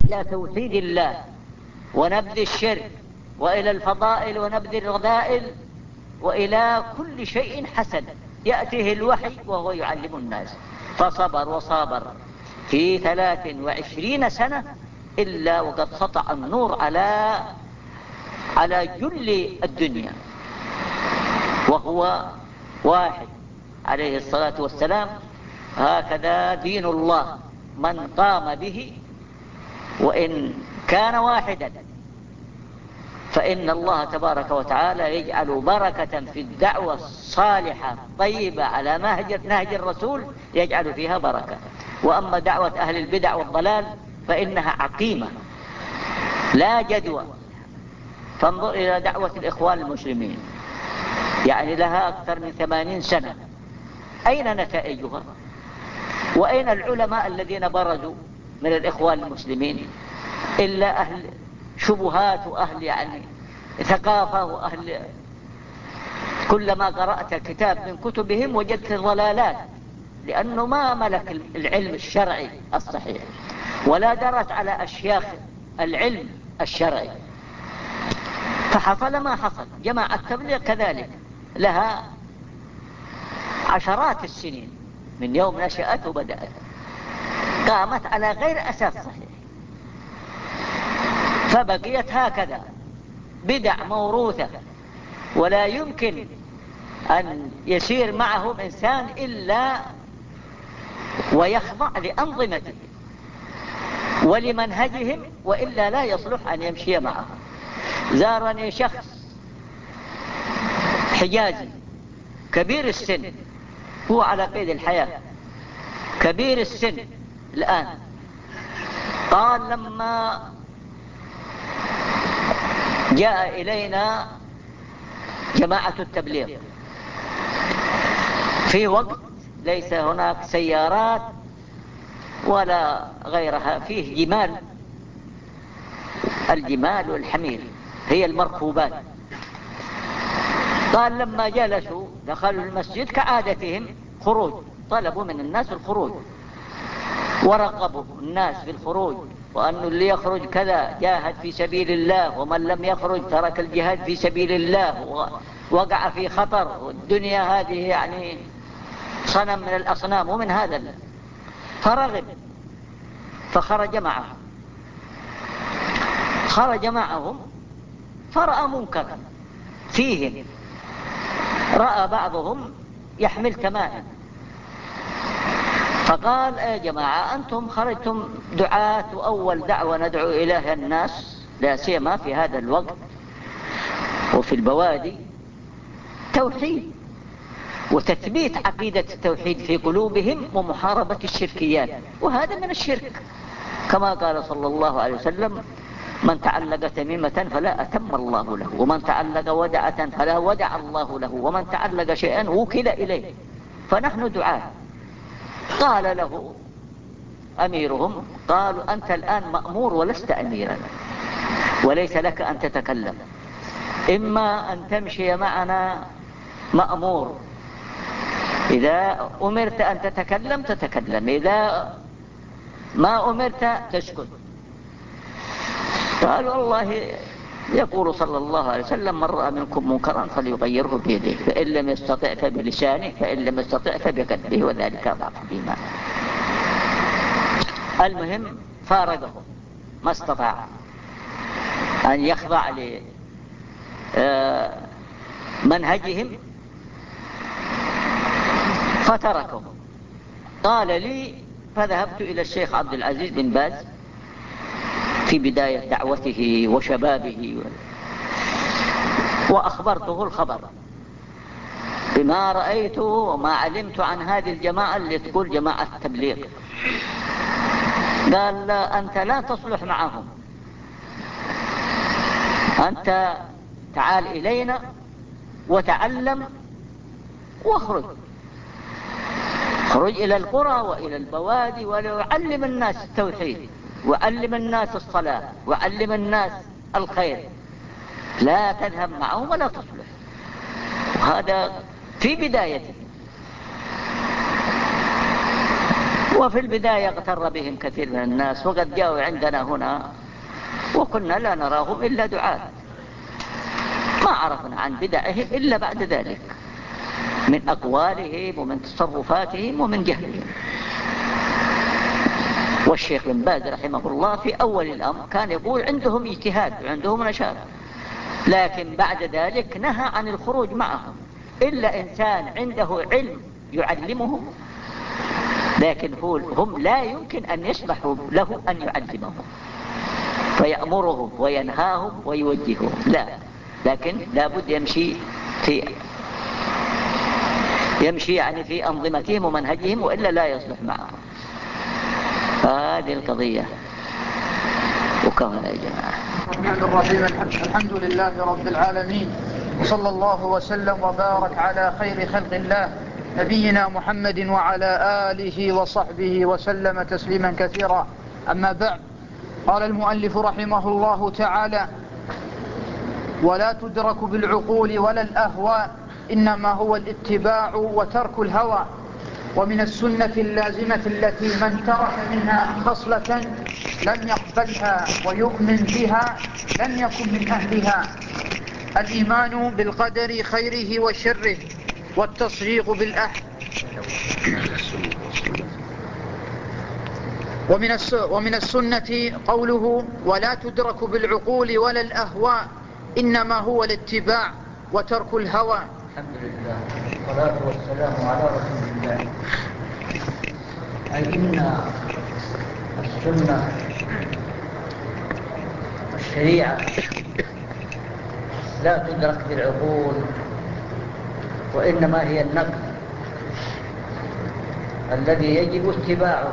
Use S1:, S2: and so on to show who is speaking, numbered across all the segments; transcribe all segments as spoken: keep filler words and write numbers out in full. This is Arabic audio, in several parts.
S1: إلى توحيد الله ونبذ الشرك، وإلى الفضائل ونبذ الرذائل، وإلى كل شيء حسن يأتيه الوحي وهو يعلم الناس. فصبر وصابر في ثلاث وعشرين سنة إلا وقد سطع النور على على جل الدنيا، وهو واحد عليه الصلاة والسلام. هكذا دين الله، من قام به وإن كان واحدا فإن الله تبارك وتعالى يجعل بركة في الدعوة الصالحة طيبة على نهج الرسول، يجعل فيها بركة. وأما دعوة أهل البدع والضلال فإنها عقيمة لا جدوى. فانظر إلى دعوة الإخوان المسلمين، يعني لها أكثر من ثمانين سنة، أين نتائجها؟ وأين العلماء الذين برزوا من الإخوان المسلمين؟ إلا أهل شبهات وأهل يعني ثقافة وأهل، كلما قرأت كتاب من كتبهم وجدت ضلالات، لأنه ما ملك العلم الشرعي الصحيح ولا درس على أشياخ العلم الشرعي، فحصل ما حصل. جماعة التبليغ كذلك لها عشرات السنين من يوم نشأت وبدأت، قامت على غير أساس صحيح، فبقيت هكذا بدع موروثة، ولا يمكن أن يسير معهم إنسان إلا ويخضع لأنظمته ولمنهجهم، وإلا لا يصلح أن يمشي معهم. زارني شخص حجازي كبير السن، هو على قيد الحياة، كبير السن الآن، قال لما جاء إلينا جماعة التبليغ في وقت ليس هناك سيارات ولا غيرها، فيه جمال، الجمال والحمير هي المركوبات. قال لما جلسوا دخلوا المسجد كعادتهم خروج، طلبوا من الناس الخروج ورقبوا الناس في الخروج، وأنه اللي يخرج كذا جاهد في سبيل الله، ومن لم يخرج ترك الجهاد في سبيل الله ووقع في خطر، والدنيا هذه يعني صنم من الأصنام ومن هذا. فرغب فخرج معهم، خرج معهم فرأى منكرا فيهم، رأى بعضهم يحمل تمائم، فقال يا جماعة أنتم خرجتم دعاة، وأول دعوة ندعو إليها الناس لا سيما في هذا الوقت وفي البوادي توحيد وتثبيت عقيدة التوحيد في قلوبهم ومحاربة الشركيات، وهذا من الشرك، كما قال صلى الله عليه وسلم من تعلق تميمة فلا أتم الله له، ومن تعلق ودعة فلا ودع الله له، ومن تعلق شيئا وكل إليه. فنحن دعاة. قال له أميرهم، قالوا أنت الآن مأمور ولست أميرا، وليس لك أن تتكلم، إما أن تمشي معنا مأمور، إذا أمرت أن تتكلم تتكلم، إذا ما أمرت تسكت. قال والله يقول صلى الله عليه وسلم من رأى منكم منكرا فليغيره بيده، فإن لم يستطع فبلسانه، فإن لم يستطع فبقلبه، وذلك ضعف الإيمان. المهم فارقه، ما استطاع أن يخضع لمنهجهم فتركه. قال لي فذهبت إلى الشيخ عبد العزيز بن باز في بداية دعوته وشبابه، وأخبرته الخبر بما رأيته وما علمت عن هذه الجماعة اللي تقول جماعة التبليغ. قال لا، أنت لا تصلح معهم، أنت تعال إلينا وتعلم واخرج، خرج إلى القرى وإلى البوادي وليعلم الناس التوحيد، وعلم الناس الصلاة، وعلم الناس الخير، لا تذهب معهم ولا تصلح. وهذا في بدايته، وفي البداية اغتر بهم كثير من الناس، وقد جاءوا عندنا هنا وكنا لا نراهم إلا دعاة، ما عرفنا عن بدعهم إلا بعد ذلك من أقوالهم ومن تصرفاتهم ومن جهلهم. والشيخ بن باز رحمه الله في أول الأمر كان يقول عندهم اجتهاد وعندهم نشاط، لكن بعد ذلك نهى عن الخروج معهم إلا إنسان عنده علم يعلمهم، لكن هم لا يمكن أن يسمحوا له أن يعلمهم فيأمرهم وينهاهم ويوجههم، لا، لكن لابد يمشي في يمشي يعني في أنظمتهم ومنهجهم، وإلا لا يصلح معهم. هذه القضية. وكما يا جماعة
S2: الرحمن الرحيم. الحمد لله رب العالمين، وصلى الله وسلم وبارك على خير خلق الله نبينا محمد وعلى آله وصحبه وسلم تسليما كثيرا. أما بعد، قال المؤلف رحمه الله تعالى: ولا تدرك بالعقول ولا الأهواء، إنما هو الاتباع وترك الهوى. ومن السنة اللازمة التي من ترك منها خصلة لم يقبلها ويؤمن بها لم يكن من أهلها الإيمان بالقدر خيره وشره والتصديق بالأحد. ومن ومن السنة قوله: ولا تدرك بالعقول ولا الأهواء، إنما هو الاتباع وترك الهوى.
S3: الحمد لله والصلاة والسلام على رسول الله. أي إن السنة والشريعة لا تدرك بالعقول، وإنما هي النقل الذي يجب اتباعه،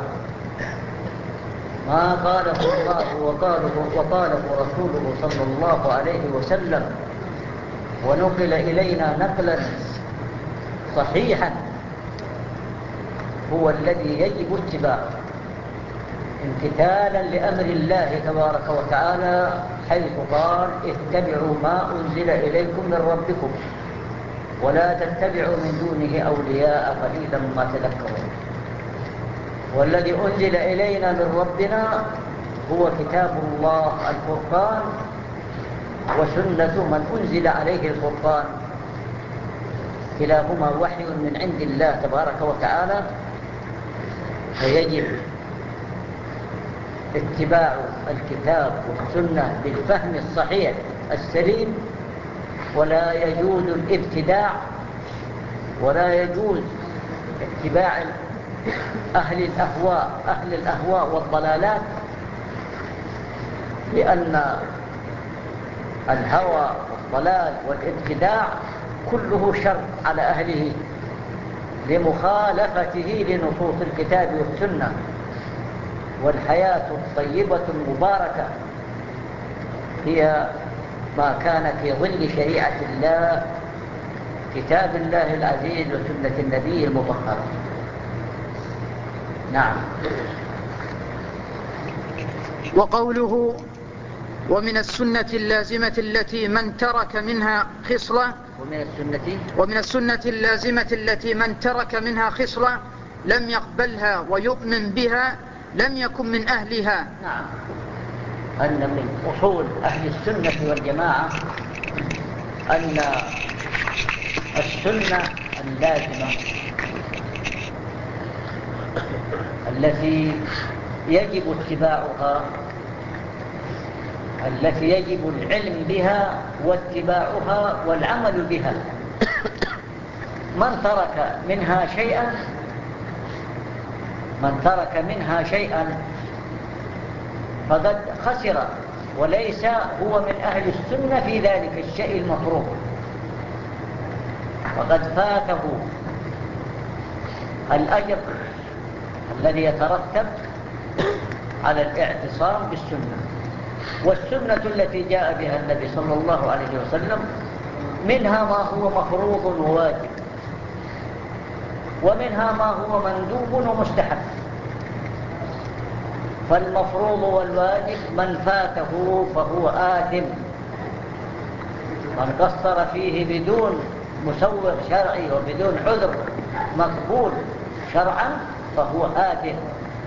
S3: ما قاله الله وقاله, وقاله رسوله صلى الله عليه وسلم ونقل إلينا نقلا صحيحا هو الذي يجب اتباعه، امتثالا لأمر الله تبارك وتعالى، حيث قال: اتبعوا ما أنزل إليكم من ربكم ولا تتبعوا من دونه أولياء قليلا ما تذكرون. والذي أنزل إلينا من ربنا هو كتاب الله الفرقان وسنة من أنزل عليه الفرقان، كلاهما وحي من عند الله تبارك وتعالى، فيجب اتباع الكتاب والسنة بالفهم الصحيح السليم، ولا يجوز الابتداع ولا يجوز اتباع أهل الأهواء أهل الأهواء والضلالات، لأن الهوى والضلال والابتداع كله شر على أهله لمخالفته لنصوص الكتاب والسنة. والحياة الطيبة المباركة هي ما كان في ظل شريعة الله، كتاب الله العزيز وسنة النبي المطهر. نعم.
S2: وقوله: ومن السنة اللازمة التي من ترك منها خصلة
S3: ومن السنة
S2: ومن السنة اللازمة التي من ترك منها خصلة لم يقبلها ويؤمن بها لم يكن من أهلها.
S3: نعم. أن من أصول أهل السنة والجماعة أن السنة اللازمة التي يجب اتباعها، التي يجب العلم بها واتباعها والعمل بها، من ترك منها شيئا من ترك منها شيئا فقد خسر، وليس هو من أهل السنة في ذلك الشيء المطروح، وقد فاته الأجر الذي يترتب على الاعتصام بالسنة. والسنة التي جاء بها النبي صلى الله عليه وسلم منها ما هو مفروض وواجب، ومنها ما هو مندوب ومستحب. فالمفروض والواجب من فاته فهو آثم، من قصر فيه بدون مسوغ شرعي وبدون عذر مقبول شرعا فهو آثم.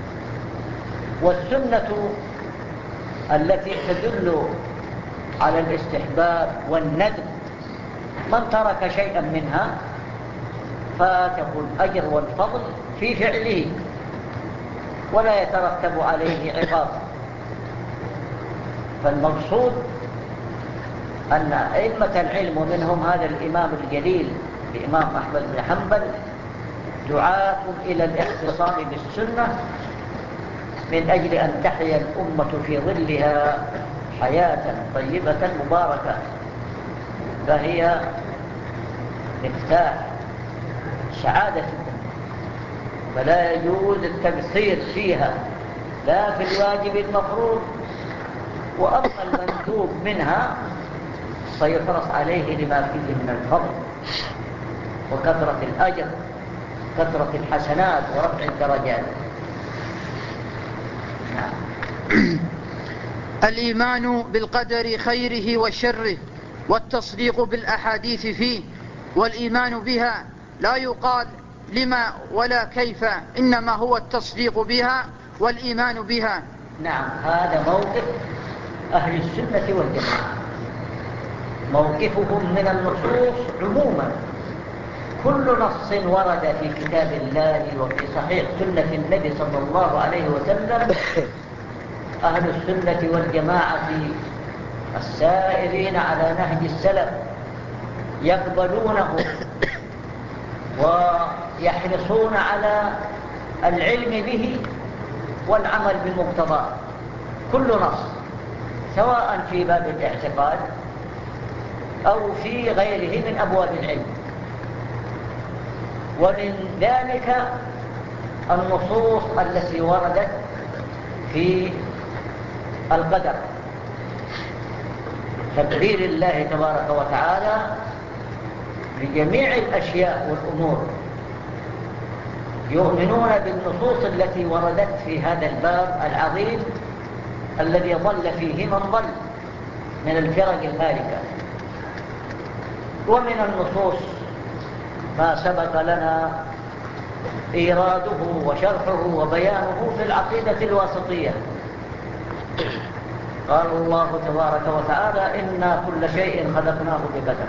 S3: والسنة التي تدل على الاستحباب والندب من ترك شيئا منها فاته الأجر والفضل في فعله ولا يترتب عليه عقاب. فالمقصود أن أئمة العلم ومنهم هذا الإمام الجليل الإمام أحمد بن حنبل دعاة إلى الاعتصام بالسنة من أجل أن تحيا الأمة في ظلها حياة طيبة مباركة، فهي مفتاح سعادة الأمة، فلا يجوز التقصير فيها لا في الواجب المفروض، وأما المندوب منها فيحرص عليه لما فيه من الفضل وكثرة الأجر كثرة الحسنات ورفع الدرجات.
S2: الإيمان بالقدر خيره وشره والتصديق بالأحاديث فيه، والإيمان بها لا يقال لما ولا كيف، إنما هو التصديق بها والإيمان بها.
S3: نعم، هذا موقف أهل السنة والجماعة، موقفهم من النصوص عموما. كل نص ورد في كتاب الله وفي صحيح سنة النبي صلى الله عليه وسلم أهل السنة والجماعة السائرين على نهج السلف يقبلونه ويحرصون على العلم به والعمل بمقتضاه. كل نص سواء في باب الاعتقاد أو في غيره من أبواب العلم. ومن ذلك النصوص التي وردت في القدر، تقدير الله تبارك وتعالى لجميع الأشياء والأمور. يؤمنون بالنصوص التي وردت في هذا الباب العظيم الذي ضل فيه من ضل من الفرق الهالكة. ومن النصوص ما سبق لنا إيراده وشرحه وبيانه في العقيدة الواسطية. قال الله تبارك وتعالى: إنا كل شيء خلقناه بقدر.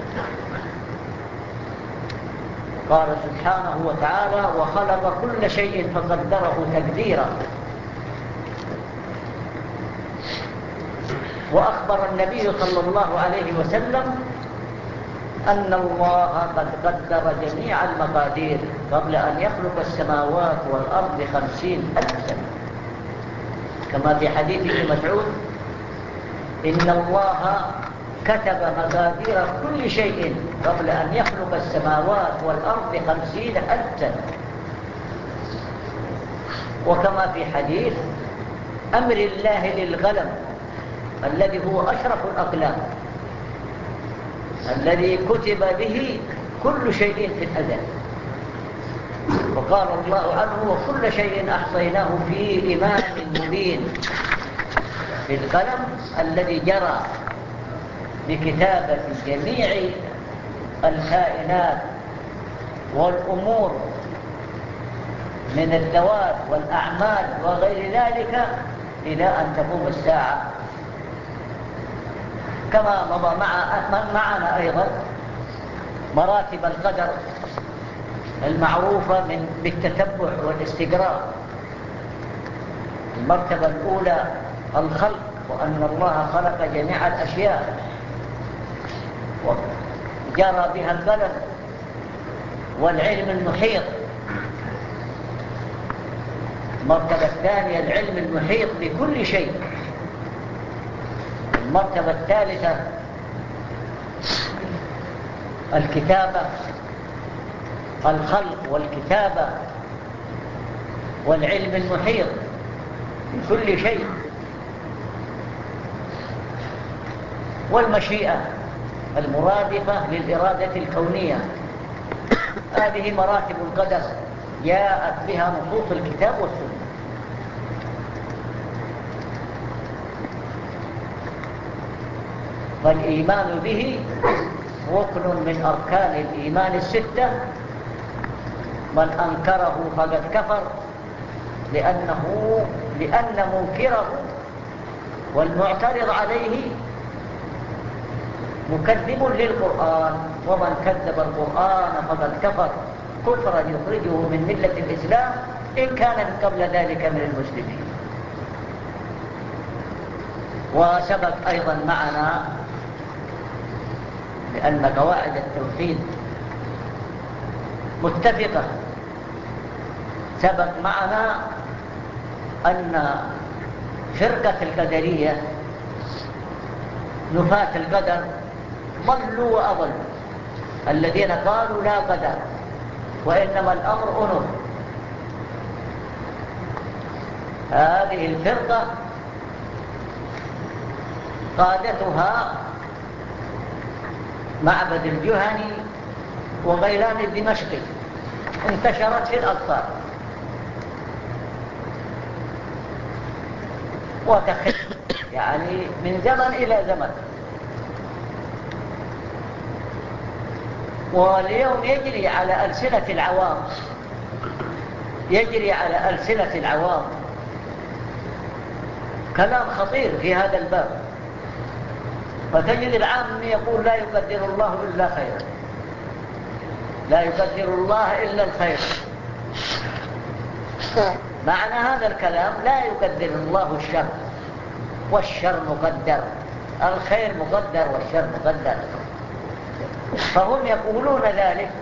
S3: قال سبحانه وتعالى: وخلق كل شيء فقدره تقديرا. وأخبر النبي صلى الله عليه وسلم أن الله قد قدر جميع المقادير قبل أن يخلق السماوات والأرض بخمسين ألف سنة، كما في حديث ابن مسعود: إن الله كتب مقادير كل شيء قبل أن يخلق السماوات والأرض بخمسين ألف سنة. وكما في حديث أمر الله للقلم الذي هو أشرف الأقلام الذي كتب به كل شيء في الأزل. وقال الله عنه: وكل شيء أحصيناه في إمام مبين. بالقلم الذي جرى بكتابة جميع الكائنات والأمور من الذوات والأعمال وغير ذلك إلى أن تقوم الساعة. كما مضى مع معنا أيضا مراتب القدر المعروفة من بالتتبع والاستقراء. المرتبة الأولى الخلق، وأن الله خلق جميع الأشياء وجرى بها القلم، والعلم المحيط. المرتبة الثانية العلم المحيط بكل شيء. المرتبة الثالثة الكتابة، الخلق والكتابة والعلم المحيط بكل شيء. والمشيئة المرادفة للإرادة الكونية. هذه مراتب القدر جاءت بها نصوص الكتاب والسنة. فالإيمان به ركن من أركان الإيمان الستة من أنكره فقد كفر، لأنه لأن منكره والمعترض عليه مكذب للقرآن، ومن كذب القرآن فقد كفر كفرا يخرجه من ملة الإسلام إن كان من قبل ذلك من المسلمين. وسبق أيضا معنا لأن قواعد التوحيد متفقة، سبق معنا أن فرقة القدرية نفاة القدر ضلوا وأضلوا، الذين قالوا لا قدر وإنما الأمر أنف. هذه الفرقة قادتها معبد الجهني وغيلان الدمشقي، انتشرت في الأقطار وتخل يعني من زمن إلى زمن. واليوم يجري على ألسنة العوام يجري على ألسنة العوام كلام خطير في هذا الباب، فتجد العام يقول لا يقدر الله إلا خيرا، لا يقدر الله إلا الخير. معنى هذا الكلام لا يقدر الله الشر، والشر مقدر، الخير مقدر والشر مقدر. فهم يقولون ذلك،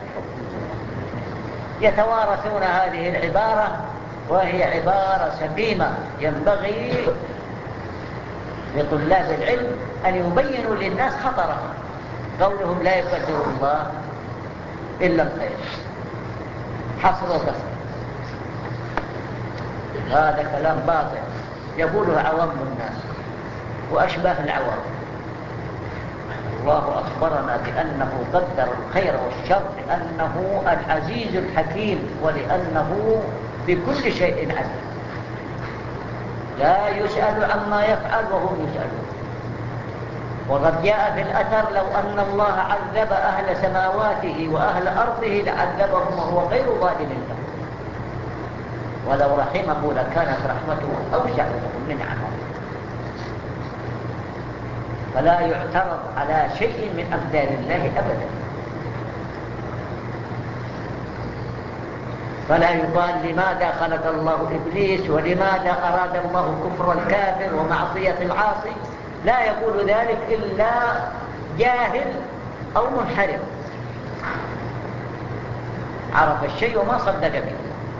S3: يتوارثون هذه العبارة، وهي عبارة سقيمة ينبغي لطلاب العلم أن يبينوا للناس خطرها. قولهم لا يقدر الله إلا الخير حصر وكسر، هذا كلام باطل يقوله عوام الناس وأشباه العوام. الله أخبرنا بأنه قدر الخير والشر لأنه العزيز الحكيم، ولأنه بكل شيء عليم، لا يسأل عما يفعل وهم يسألون. وقد جاء في الأثر لو أن الله عذب أهل سماواته وأهل أرضه لعذبهم وهو غير ظالم لهم، ولو رحمه لكانت رحمته أوسع لهم من عمله. فلا يعترض على شيء من أقدار الله أبدا. فلا يقال لماذا خلق الله إبليس ولماذا أراد الله كفر الكافر ومعصية العاصي، لا يقول ذلك إلا جاهل أو منحرف عرف الشيء وما صدق به.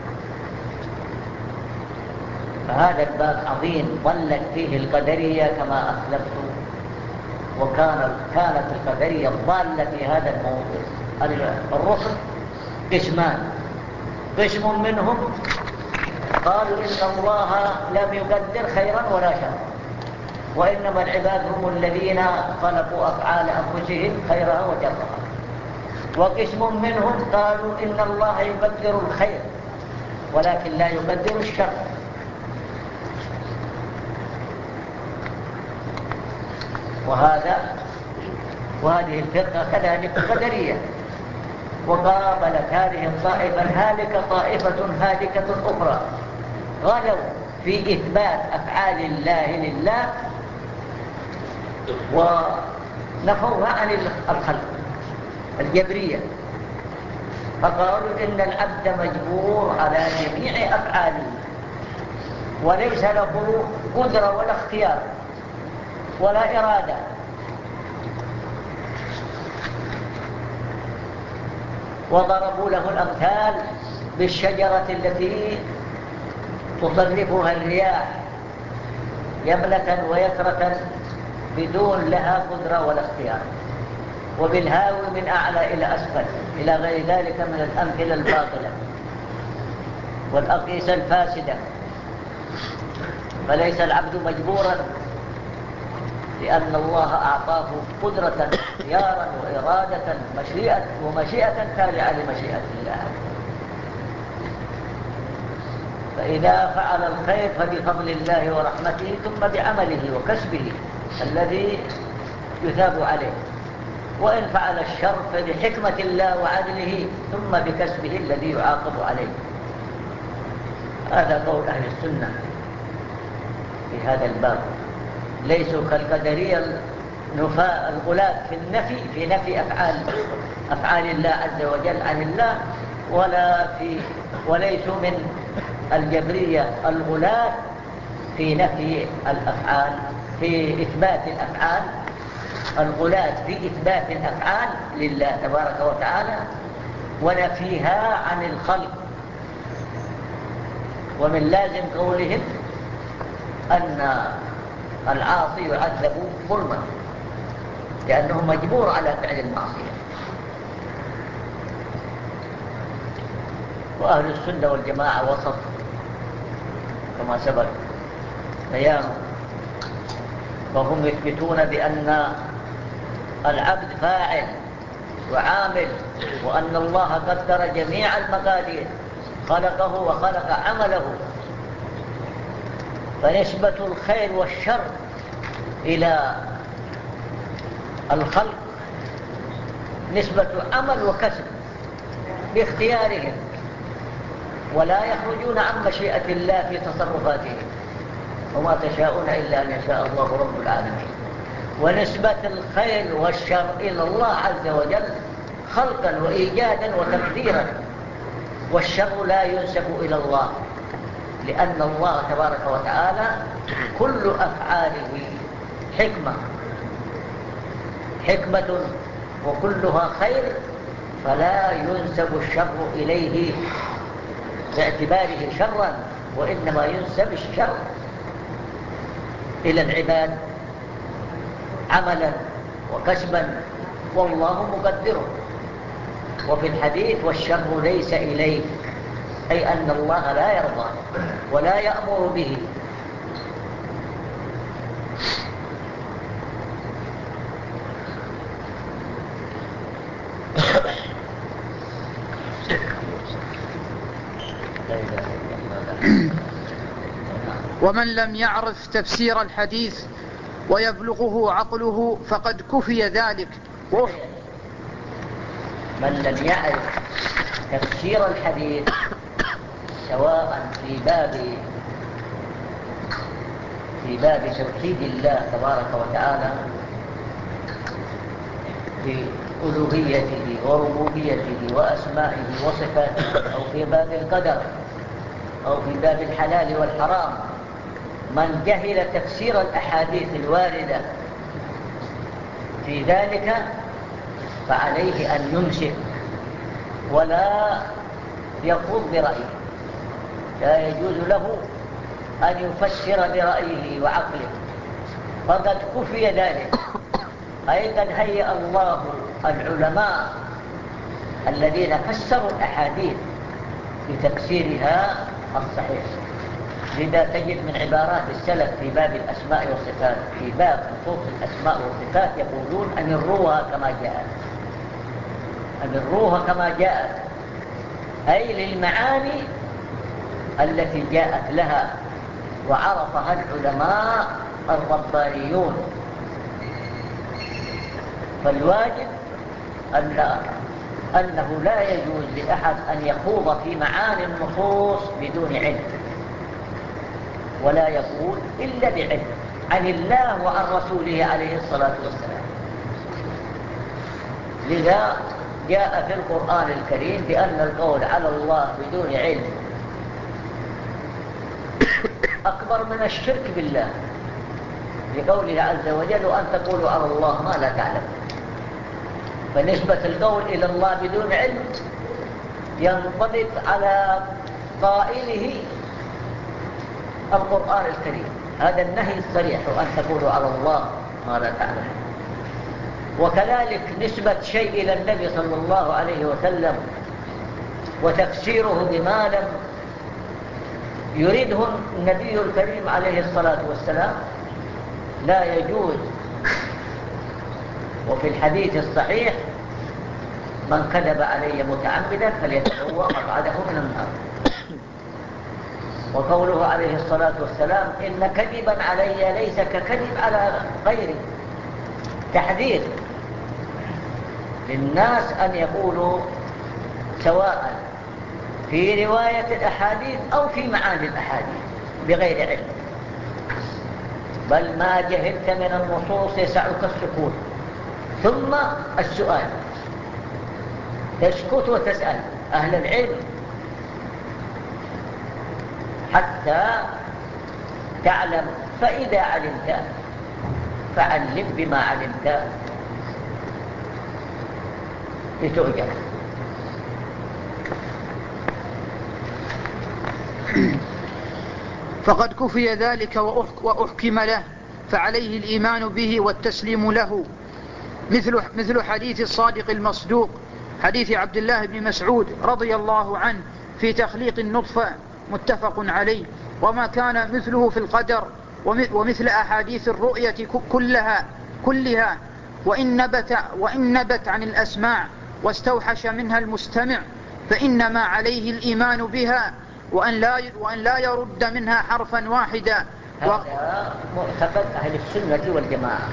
S3: فهذا الباب عظيم ضلت فيه القدرية كما أخلفت، وكان كانت القدرية الضالة في هذا الموضوع. الرسل قسمان، قسم منهم قالوا إن الله لم يقدر خيرا ولا شرا، وإنما العباد هم الذين خلقوا أفعال أنفسهم خيرها وشرها. وقسم منهم قالوا إن الله يقدر الخير ولكن لا يقدر الشر. وهذا وهذه الفرقة كذلك قدرية. وقابلت هذه الطائفة الهالكة طائفة هالكة أخرى غلوا في إثبات أفعال الله لله ونفوها عن الخلق الجبرية، فقالوا إن العبد مجبور على جميع أفعاله وليس له قدرة ولا اختيار ولا إرادة. وضربوا له الأمثال بالشجرة التي تصرفها الرياح يمنة ويسرة بدون لها قدرة ولا اختيار، وبالهاوي من أعلى إلى أسفل إلى غير ذلك من الأمثلة الباطلة والأقيسة الفاسدة. فليس العبد مجبورا، لأن الله أعطاه قدرة اختيارا وإرادة مشيئة ومشيئة تابعة لمشيئة الله. فإذا فعل الخير فبفضل الله ورحمته ثم بعمله وكسبه الذي يثاب عليه. وإن فعل الشر فبحكمة الله وعدله ثم بكسبه الذي يعاقب عليه. هذا قول أهل السنة في هذا الباب. ليسوا كالقدرية النفاء الغلاة في النفي في نفي أفعال أفعال الله عز وجل عن الله، ولا في وليسوا من الجبرية الغلاة في نفي الأفعال في إثبات الأفعال الغلاة في إثبات الأفعال لله تبارك وتعالى ونفيها عن الخلق. ومن لازم قولهم أن العاصي يعذب ظلما لأنه مجبور على فعل المعصية. وأهل السنة والجماعة وسط كما سبق بيانه، فهم يثبتون بأن العبد فاعل وعامل، وأن الله قدر جميع المقادير، خلقه وخلق عمله، فنسبة الخير والشر إلى الخلق نسبة عمل وكسب باختيارهم، ولا يخرجون عن مشيئة الله في تصرفاتهم، وما تشاءون إلا أن يشاء الله رب العالمين. ونسبة الخير والشر إلى الله عز وجل خلقا وإيجادا وتقديرا، والشر لا ينسب إلى الله، لأن الله تبارك وتعالى كل أفعاله حكمة حكمة وكلها خير، فلا ينسب الشر إليه باعتباره شرا، وإنما ينسب الشر إلى العباد عملا وكسبا، والله مقدره. وفي الحديث والشر ليس إليه، أي أن الله لا يرضى ولا يأمر به.
S2: ومن لم يعرف تفسير الحديث ويبلغه عقله فقد كفي ذلك.
S3: من لم يعرف تفسير الحديث سواء في باب في باب توحيد الله تبارك وتعالى في ألوهيته وربوبيته وأسمائه وصفاته، أو في باب القدر، أو في باب الحلال والحرام، من جهل تفسير الأحاديث الواردة في ذلك فعليه أن يمسك ولا يخوض برأيه. لا يجوز له أن يفسر برأيه وعقله، فقد كفي ذلك. أي قد هيأ الله العلماء الذين فسروا الأحاديث بتفسيرها الصحيح. لذا تجد من عبارات السلف في باب الأسماء والصفات، في باب نصوص الأسماء والصفات يقولون أمروها كما جاءت، أمروها كما جاءت، أي للمعاني التي جاءت لها وعرفها العلماء الربانيون. فالواجب أن أنه لا يجوز لأحد أن يخوض في معاني النصوص بدون علم، ولا يقول إلا بعلم عن الله وعن رسوله عليه الصلاة والسلام. لذا جاء في القرآن الكريم بأن القول على الله بدون علم أكبر من الشرك بالله، لقوله عز وجل وأن تقولوا على الله ما لا تعلم. فنسبة القول إلى الله بدون علم ينطبق على قائله القرآن الكريم، هذا النهي الصريح وأن تقولوا على الله ما لا تعلم. وكذلك نسبة شيء إلى النبي صلى الله عليه وسلم وتفسيره بما لم يريده النبي الكريم عليه الصلاة والسلام لا يجوز. وفي الحديث الصحيح من كذب علي متعمدا فليتبوأ مقعده من النار. وقوله عليه الصلاة والسلام إن كذبا علي ليس ككذب على غيري، تحذير للناس أن يقولوا سواء في رواية الأحاديث أو في معاني الأحاديث بغير علم. بل ما جهلت من النصوص يسعك السكوت، ثم السؤال، تسكت وتسأل أهل العلم حتى تعلم. فإذا علمت فعلم بما علمت لتؤجر.
S2: فقد كفي ذلك وأحكم له، فعليه الإيمان به والتسليم له، مثل, مثل حديث الصادق المصدوق، حديث عبد الله بن مسعود رضي الله عنه في تخليق النطفة، متفق عليه. وما كان مثله في القدر، ومثل أحاديث الرؤية كلها كلها وإن نبت, وإن نبت عن الأسماع واستوحش منها المستمع، فإنما عليه الإيمان بها وأن لا, وأن لا يرد منها حرفا واحدا.
S3: هذا معتقد أهل السنة والجماعة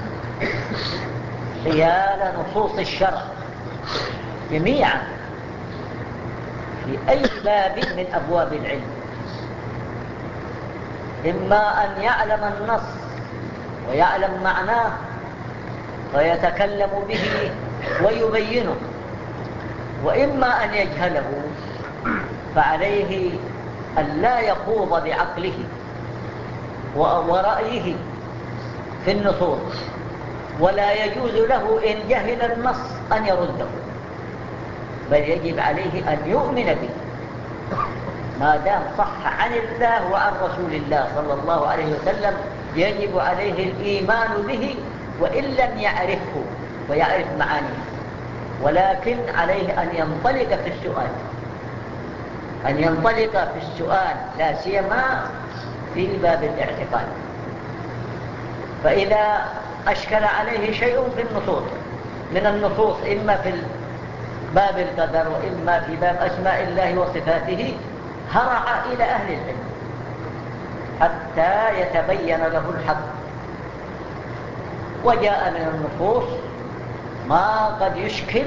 S3: حيال نصوص الشرع جميعا في أي باب من أبواب العلم، إما أن يعلم النص ويعلم معناه فيتكلم به ويبينه، وإما أن يجهله فعليه أن لا يخوض بعقله ورأيه في النصوص، ولا يجوز له إن جهل النص أن يرده، بل يجب عليه أن يؤمن به ما دام صح عن الله وعن رسول الله صلى الله عليه وسلم. يجب عليه الإيمان به وإن لم يعرفه ويعرف معانيه، ولكن عليه أن ينطلق في السؤال، أن ينطلق في السؤال لا سيما في باب الاعتقاد. فإذا أشكل عليه شيء في النصوص من النصوص، إما في باب القدر وإما في باب أسماء الله وصفاته، هرع إلى أهل العلم حتى يتبين له الحق. وجاء من النصوص ما قد يشكل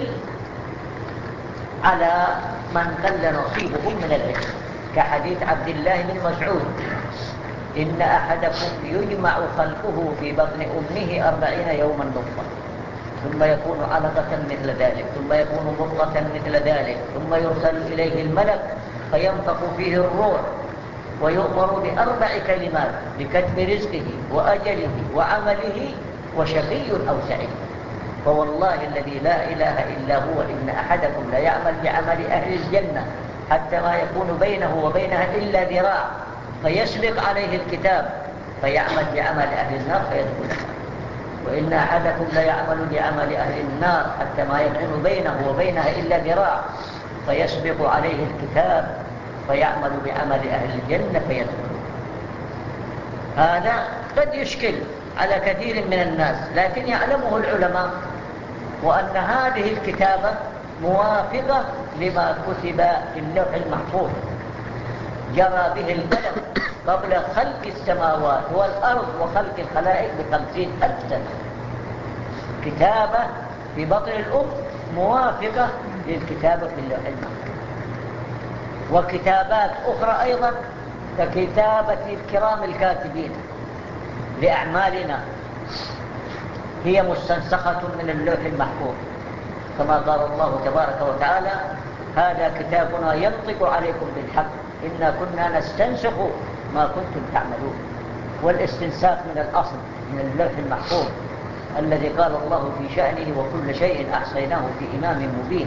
S3: على من قل نصيبه من العلم، كحديث عبد الله بن مسعود: إن أحدكم يجمع خلقه في بطن أمه أربعين يوما نطفة، ثم يكون علقة مثل ذلك، ثم يكون مضغة مثل ذلك، ثم يرسل إليه الملك فينفخ فيه الروح، ويؤمر بأربع كلمات: بكتب رزقه وأجله وعمله وشقي أو سعيد. فوالله الذي لا إله إلا هو إن أحدكم لا يعمل بعمل أهل الجنة حتى ما يكون بينه وبينها إلا ذراع، فيسبق عليه الكتاب فيعمل بعمل أهل النار فيدخلها، وإن أحدكم لا يعمل بعمل أهل النار حتى ما يكون بينه وبينها إلا ذراع، فيسبق عليه الكتاب فيعمل بعمل أهل الجنة فيدخل. هذا قد يشكل على كثير من الناس، لكن يعلمه العلماء، وأن هذه الكتابة موافقة لما كتب في اللوح المحفوظ، جرى به القلم قبل خلق السماوات والأرض وخلق الخلائق بخمسين ألف سنة. كتابة في بطن الأم موافقة للكتابة في اللوح المحفوظ. وكتابات أخرى أيضا ككتابة الكرام الكاتبين لأعمالنا هي مستنسخة من اللوح المحفوظ، كما قال الله تبارك وتعالى: هذا كتابنا ينطق عليكم بالحق إنا كنا نستنسخ ما كنتم تعملون. والاستنساخ من الأصل من اللوح المحفوظ الذي قال الله في شأنه: وكل شيء أحصيناه في إمام مبين.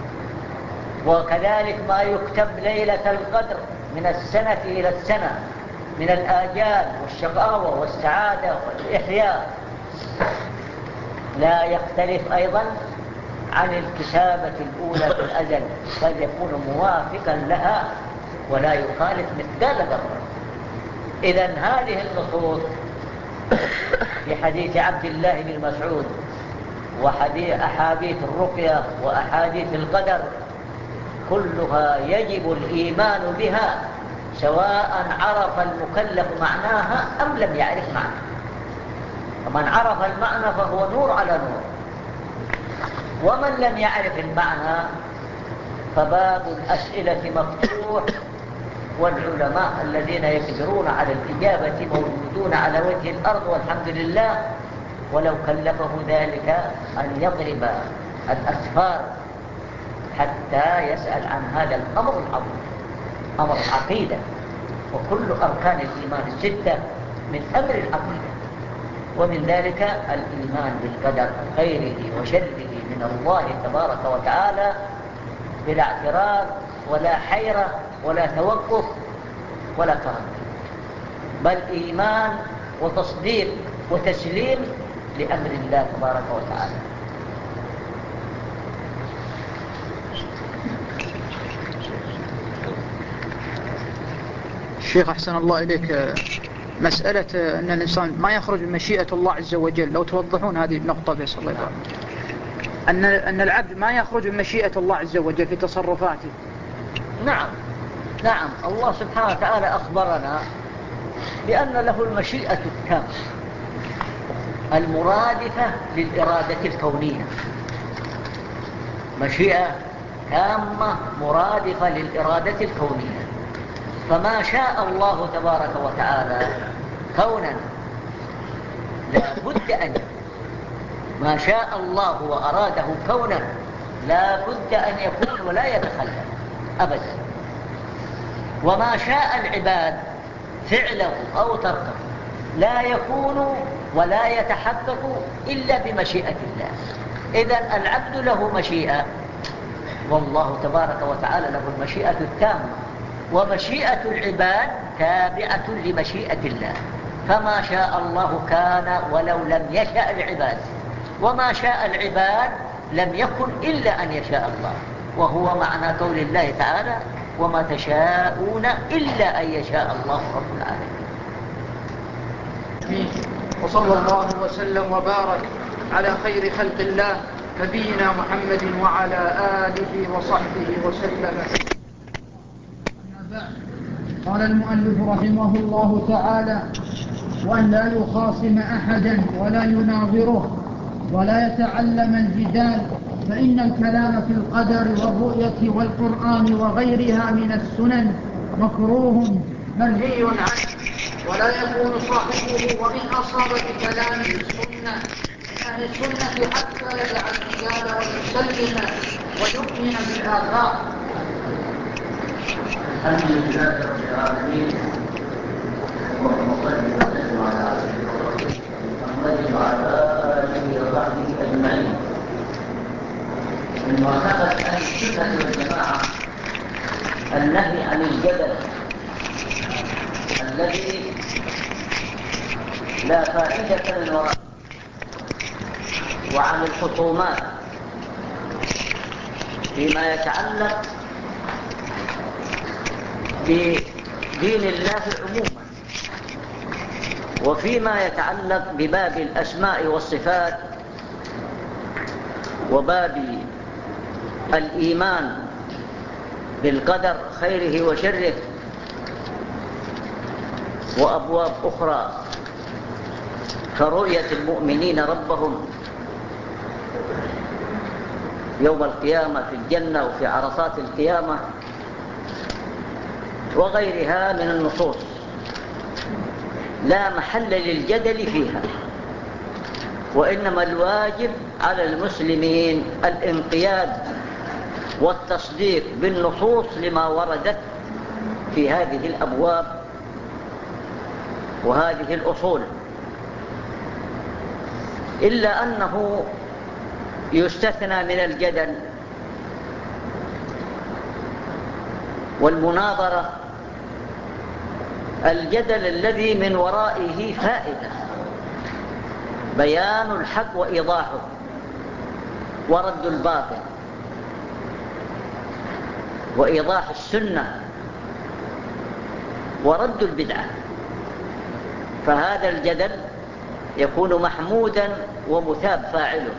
S3: وكذلك ما يكتب ليلة القدر من السنة إلى السنة من الآجال والشقاوة والسعادة والإحياء لا يختلف أيضا عن الكتابة الأولى في الأزل، بل يكون موافقا لها ولا يخالف مثقال ذرة. إذن هذه النصوص في حديث عبد الله بن مسعود وحديث أحاديث الرقية وأحاديث القدر كلها يجب الإيمان بها، سواء عرف المكلف معناها أم لم يعرف معناها. ومن عرف المعنى فهو نور على نور. ومن لم يعرف المعنى فباب الأسئلة مفتوح، والعلماء الذين يقدرون على الإجابة موجودون على وجه الأرض والحمد لله، ولو كلفه ذلك أن يضرب الأسفار حتى يسأل عن هذا الأمر العظيم، أمر العقيدة. وكل أركان الإيمان الستة من أمر العقيدة، ومن ذلك الإيمان بالقدر خيره وشره من الله تبارك وتعالى بلا اعتراض ولا حيرة ولا توقف ولا تردد، بل إيمان وتصديق وتسليم لأمر الله تبارك وتعالى.
S2: الشيخ أحسن الله إليك، مسألة أن الإنسان ما يخرج من مشيئة الله عز وجل، لو توضحون هذه النقطة بس الله يبارك. أن أن العبد ما يخرج من مشيئة الله عز وجل في تصرفاته.
S3: نعم نعم، الله سبحانه وتعالى أخبرنا بأن له المشيئة التامة المرادفة للإرادة الكونية، مشيئة تامة مرادفة للإرادة الكونية. فما شاء الله تبارك وتعالى كونا لا بد أن ما شاء الله وأراده كونا لا بد أن يكون ولا يتخلف أبدا. وما شاء العباد فعله أو تركه لا يكون ولا يتحقق إلا بمشيئة الله. إذن العبد له مشيئة، والله تبارك وتعالى له المشيئة التامة، ومشيئة العباد تابعة لمشيئة الله. فما شاء الله كان ولو لم يشاء العباد، وما شاء العباد لم يكن إلا أن يشاء الله، وهو معنى قول الله تعالى وما تشاءون إلا أن يشاء الله رب العالمين.
S2: وصلى الله وسلم وبارك على خير خلق الله نبينا محمد وعلى آله وصحبه وسلم. قال المؤلف رحمه الله تعالى: وأن لا يخاصم أحدا ولا يناظره ولا يتعلم الجدال، فإن الكلام في القدر والرؤية والقرآن وغيرها من السنن مكروه منهي عنه، ولا يكون صاحبه ومن أصابة كلام السنة أهل السنة حتى يدع الجدال ويسلم ويؤمن بالآثار.
S3: الحمد لله رب العالمين، وصلى وسلم على عبده ورسوله محمد وعلى آله وصحبه أجمعين. من معتقد أهل السنة والجماعة النهي عن الجدل الذي لا فائدة من وراءه، وعن الخصومات فيما يتعلق بدين الله عموما، وفيما يتعلق بباب الأسماء والصفات وباب الإيمان بالقدر خيره وشره، وأبواب أخرى كرؤية المؤمنين ربهم يوم القيامة في الجنة وفي عرصات القيامة وغيرها من النصوص لا محل للجدل فيها، وإنما الواجب على المسلمين الانقياد والتصديق بالنصوص لما وردت في هذه الأبواب وهذه الأصول، إلا أنه يستثنى من الجدل والمناظرة الجدل الذي من ورائه فائدة، بيان الحق وإيضاحه ورد الباطل وإيضاح السنة ورد البدعة. فهذا الجدل يكون محمودا ومثاب فاعله،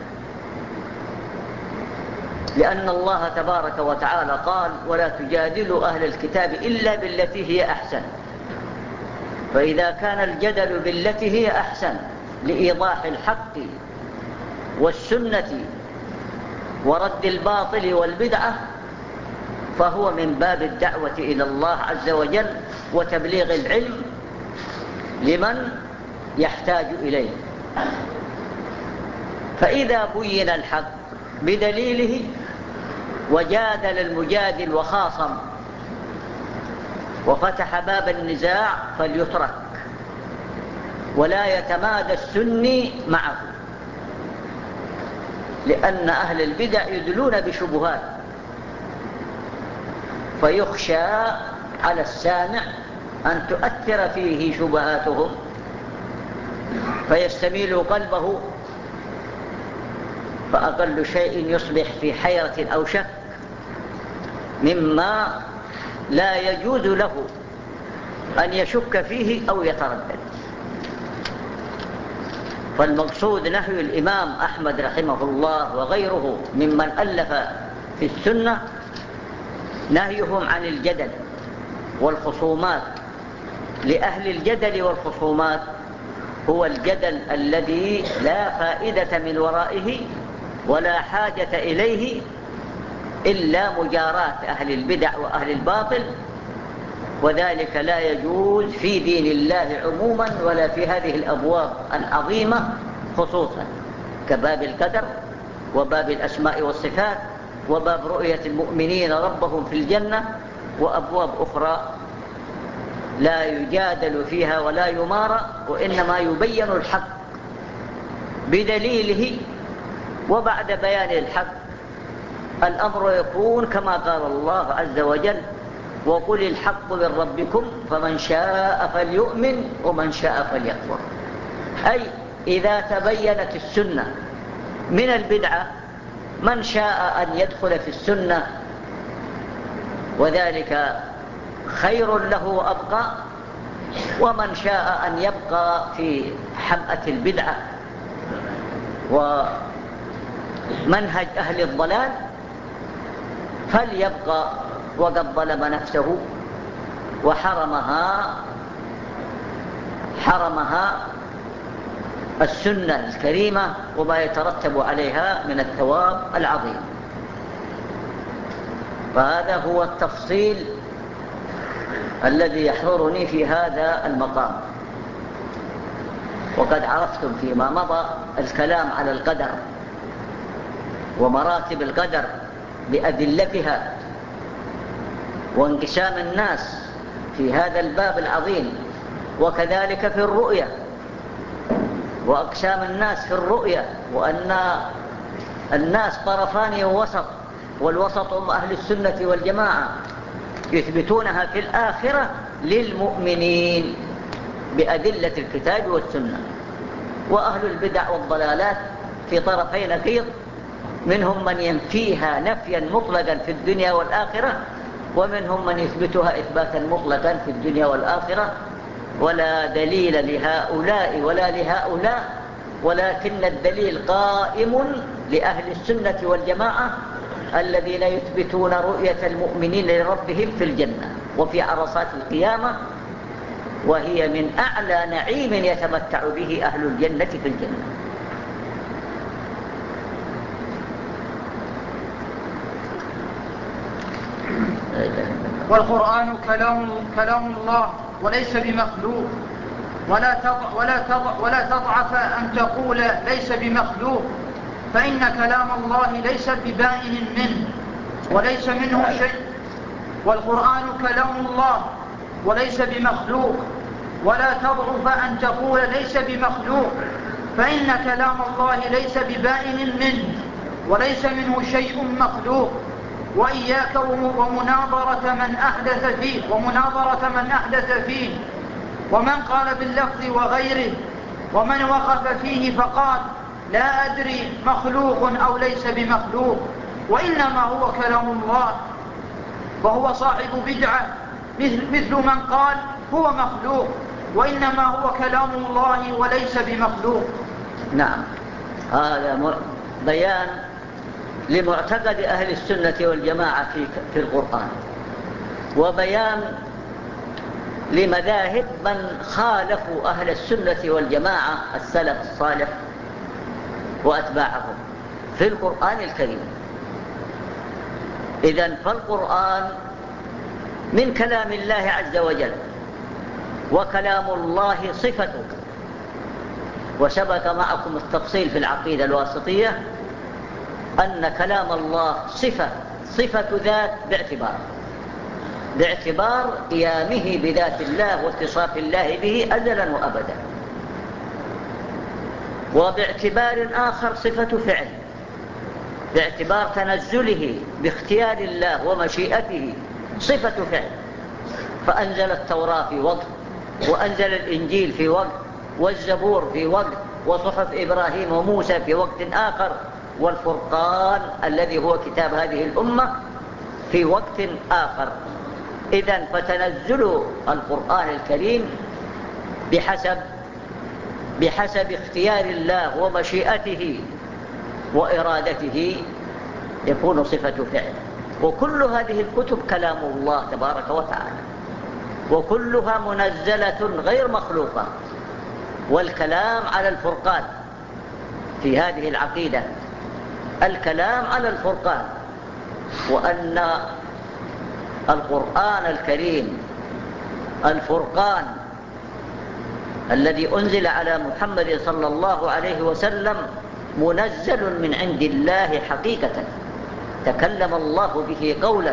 S3: لأن الله تبارك وتعالى قال ولا تجادلوا أهل الكتاب إلا بالتي هي أحسن. فإذا كان الجدل بالتي هي أحسن لإيضاح الحق والسنة
S1: ورد الباطل والبدعة، فهو من باب الدعوة إلى الله عز وجل وتبليغ العلم لمن يحتاج إليه. فإذا بين الحق بدليله وجادل المجادل وخاصم وفتح باب النزاع فليترك، ولا يتمادى السني معه، لأن أهل البدع يدلون بشبهات، فيخشى على السامع أن تؤثر فيه شبهاتهم فيستميل قلبه، فأقل شيء يصبح في حيرة أو شك مما لا يجوز له أن يشك فيه أو يتردد. فالمقصود نهي الإمام أحمد رحمه الله وغيره ممن ألف في السنة نهيهم عن الجدل والخصومات، لأهل الجدل والخصومات هو الجدل الذي لا فائدة من ورائه ولا حاجة إليه إلا مجاراة أهل البدع وأهل الباطل، وذلك لا يجوز في دين الله عموما ولا في هذه الأبواب العظيمة خصوصا، كباب القدر وباب الأسماء والصفات وباب رؤية المؤمنين ربهم في الجنة، وأبواب أخرى لا يجادل فيها ولا يمارى، وإنما يبين الحق بدليله، وبعد بيان الحق الأمر يكون كما قال الله عز وجل: وقل الحق من ربكم فمن شاء فليؤمن ومن شاء فليكفر. أي إذا تبينت السنة من البدعة من شاء أن يدخل في السنة وذلك خير له وأبقى، ومن شاء أن يبقى في حمأة البدعة ومنهج أهل الضلال فليبقى وقد ظلم نفسه وحرمها حرمها السنة الكريمة وما يترتب عليها من الثواب العظيم. فهذا هو التفصيل الذي يحضرني في هذا المقام. وقد عرفتم فيما مضى الكلام على القدر ومراتب القدر بأدلتها وانقسام الناس في هذا الباب العظيم، وكذلك في الرؤية وأقسام الناس في الرؤية، وأن الناس طرفان ووسط، والوسط هم أهل السنة والجماعة يثبتونها في الآخرة للمؤمنين بأدلة الكتاب والسنة، وأهل البدع والضلالات في طرفي نقيض، منهم من ينفيها نفيا مطلقا في الدنيا والآخرة، ومنهم من يثبتها إثباتا مطلقا في الدنيا والآخرة، ولا دليل لهؤلاء ولا لهؤلاء، ولكن الدليل قائم لأهل السنة والجماعة الذين يثبتون رؤية المؤمنين لربهم في الجنة وفي عرصات القيامة، وهي من أعلى نعيم يتمتع به أهل الجنة في الجنة.
S2: والقرآن كلام كلام الله وليس بمخلوق، ولا تضع ولا تضع ولا تضعف أن تقول ليس بمخلوق، فإن كلام الله ليس ببائن منه وليس منه شيء. والقرآن كلام الله وليس بمخلوق، ولا تضعف أن تقول ليس بمخلوق، فإن كلام الله ليس ببائن منه وليس منه شيء مخلوق. وإياك ومناظرة من أحدث فيه ومناظرة من أحدث فيه ومن قال باللفظ وغيره، ومن وقف فيه فقال لا أدري مخلوق أو ليس بمخلوق، وإنما هو كلام الله، وهو صاحب بدعة مثل من قال هو مخلوق، وإنما هو كلام الله وليس بمخلوق.
S1: نعم، هذا بيان لمعتقد أهل السنة والجماعة في في القرآن، وبيان لمذاهب من خالفوا أهل السنة والجماعة السلف الصالح وأتباعهم في القرآن الكريم. إذن فالقرآن من كلام الله عز وجل، وكلام الله صفته. وسبق معكم التفصيل في العقيدة الواسطية أن كلام الله صفة صفة ذات باعتبار باعتبار قيامه بذات الله واتصاف الله به أزلا وأبدا، وباعتبار آخر صفة فعل باعتبار تنزله باختيار الله ومشيئته صفة فعل. فأنزل التوراة في وقت، وأنزل الإنجيل في وقت، والزبور في وقت، وصحف إبراهيم وموسى في وقت آخر، والفرقان الذي هو كتاب هذه الأمة في وقت آخر. إذن فتنزل القرآن الكريم بحسب بحسب اختيار الله ومشيئته وإرادته يكون صفة فعل. وكل هذه الكتب كلام الله تبارك وتعالى، وكلها منزلة غير مخلوقة. والكلام على الفرقان في هذه العقيدة، الكلام على الفرقان، وأن القرآن الكريم الفرقان الذي أنزل على محمد صلى الله عليه وسلم منزل من عند الله حقيقة، تكلم الله به قولا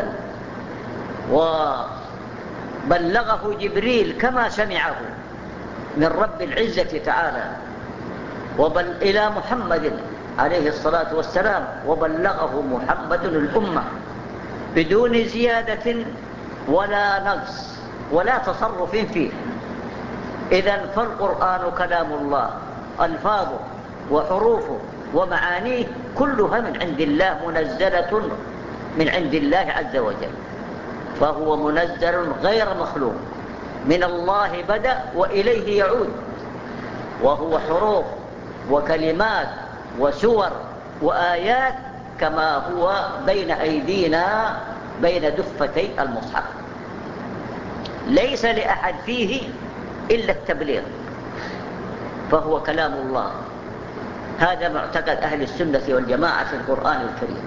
S1: وبلغه جبريل كما سمعه من رب العزة تعالى وبل إلى محمد عليه الصلاة والسلام، وبلغه محمد الأمة بدون زيادة ولا نقص ولا تصرف فيه. إذن فالقرآن كلام الله، ألفاظه وحروفه ومعانيه كلها من عند الله، منزلة من عند الله عز وجل، فهو منزل غير مخلوق، من الله بدأ وإليه يعود، وهو حروف وكلمات وسور وآيات كما هو بين أيدينا بين دفتي المصحف. ليس لأحد فيه إلا التبليغ، فهو كلام الله. هذا معتقد أهل السنة والجماعة في القرآن الكريم.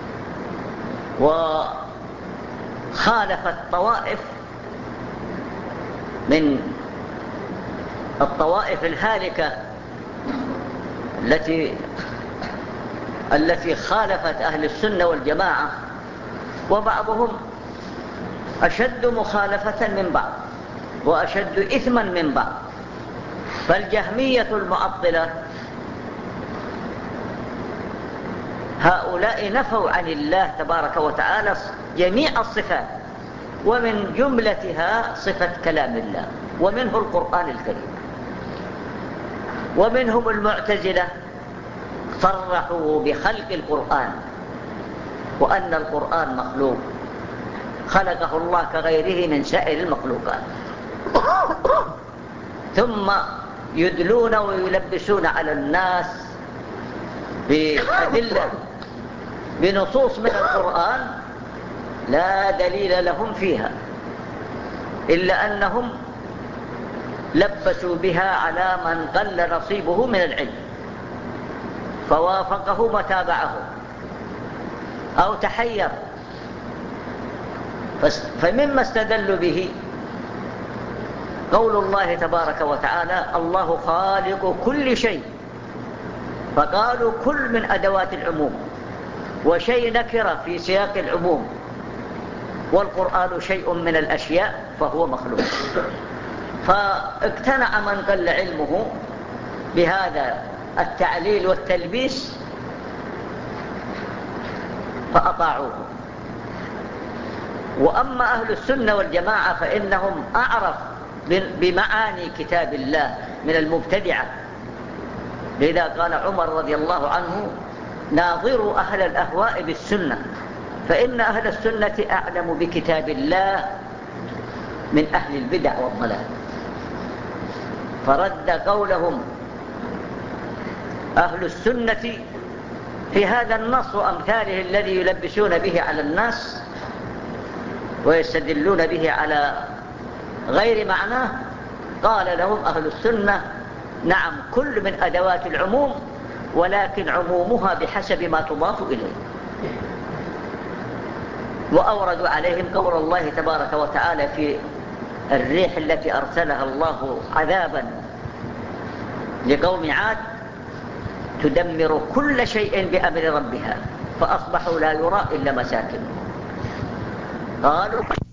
S1: وخالفت طوائف من الطوائف الهالكة التي التي خالفت أهل السنة والجماعة، وبعضهم أشد مخالفة من بعض وأشد إثما من بعض. فالجهمية المعطلة هؤلاء نفوا عن الله تبارك وتعالى جميع الصفات، ومن جملتها صفة كلام الله، ومنه القرآن الكريم. ومنهم المعتزلة صرحوا بخلق القرآن، وأن القرآن مخلوق خلقه الله كغيره من سائر المخلوقات، ثم يدلون ويلبسون على الناس بأدلة بنصوص من القرآن لا دليل لهم فيها، إلا أنهم لبسوا بها على من قل نصيبه من العلم فوافقه وتابعه أو تحير. فمما استدلوا به قول الله تبارك وتعالى: الله خالق كل شيء. فقالوا كل من أدوات العموم، وشيء نكرة في سياق العموم، والقرآن شيء من الأشياء فهو مخلوق. فاقتنع من قل علمه بهذا التعليل والتلبيس فأطاعوه. وأما أهل السنة والجماعة فإنهم أعرف بمعاني كتاب الله من المبتدعة. لذا قال عمر رضي الله عنه: ناظروا أهل الأهواء بالسنة، فإن أهل السنة أعلم بكتاب الله من أهل البدع والضلال. فرد قولهم أهل السنة في هذا النص وأمثاله الذي يلبسون به على الناس ويستدلون به على غير معناه. قال لهم أهل السنة: نعم، كل من أدوات العموم، ولكن عمومها بحسب ما تضاف إليه. وأوردوا عليهم قول الله تبارك وتعالى في الريح التي أرسلها الله عذابا لقوم عاد تدمر كل شيء بأمر ربها فأصبحوا لا يرى إلا مساكنهم. قالوا